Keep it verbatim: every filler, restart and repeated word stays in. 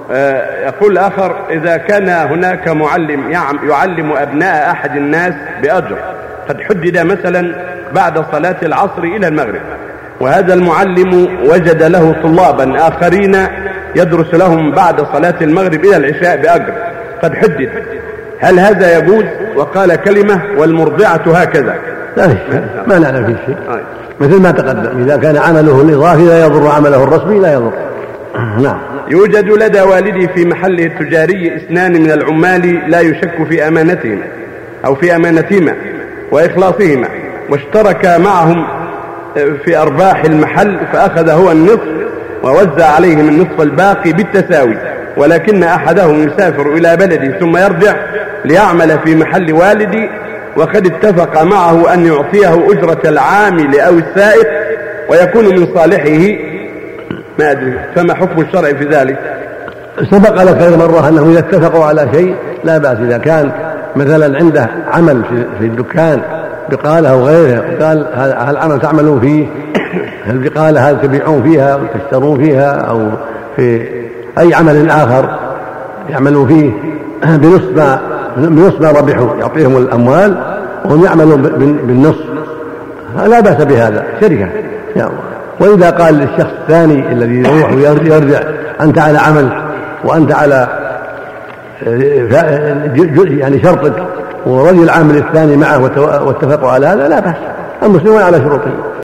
يقول الآخر: إذا كان هناك معلم يعلم أبناء أحد الناس بأجر قد حدد مثلا بعد صلاة العصر إلى المغرب، وهذا المعلم وجد له طلابا آخرين يدرس لهم بعد صلاة المغرب إلى العشاء بأجر قد حدد، هل هذا يجوز؟ وقال كلمة: والمرضعة هكذا. لا ما نعلم فيه شيء، مثل ما تقدم، إذا كان عمله الإضافي لا يضر عمله الرسمي لا يضر. نعم. يوجد لدى والدي في محله التجاري اثنان من العمال لا يشك في أمانتهما أو في أمانتهما وإخلاصهما، واشترك معهم في أرباح المحل، فأخذ هو النصف ووزع عليهم النصف الباقي بالتساوي، ولكن أحدهم يسافر إلى بلدي ثم يرجع ليعمل في محل والدي، وقد اتفق معه أن يعطيه أجرة العامل أو السائق ويكون من صالحه، ما أدري، فما حكم الشرع في ذلك؟ سبق لك غير مرة أنه إذا اتفقوا على شيء لا بأس. إذا كان مثلا عنده عمل في الدكان بقالة أو غيرها، قال هل العمل تعملون فيه، هل بقالة هل تبيعون فيها وتشترون فيها، أو في أي عمل آخر يعملون فيه بنصف ما بنصف ما ربحوا، يعطيهم الأموال وهم يعملون بالنصف، لا بأس بهذا، شركة يا الله. وإذا قال للشخص الثاني الذي يروح ويرجع: أنت على عمل وأنت على يعني شرطك، ورجل العامل الثاني معه واتفقوا على هذا، لا بأس، المسلمون على شروطهم.